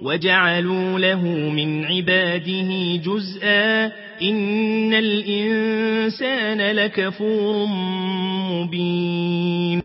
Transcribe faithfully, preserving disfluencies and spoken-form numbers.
وجعلوا له من عباده جزءا إن الإنسان لكفور مبين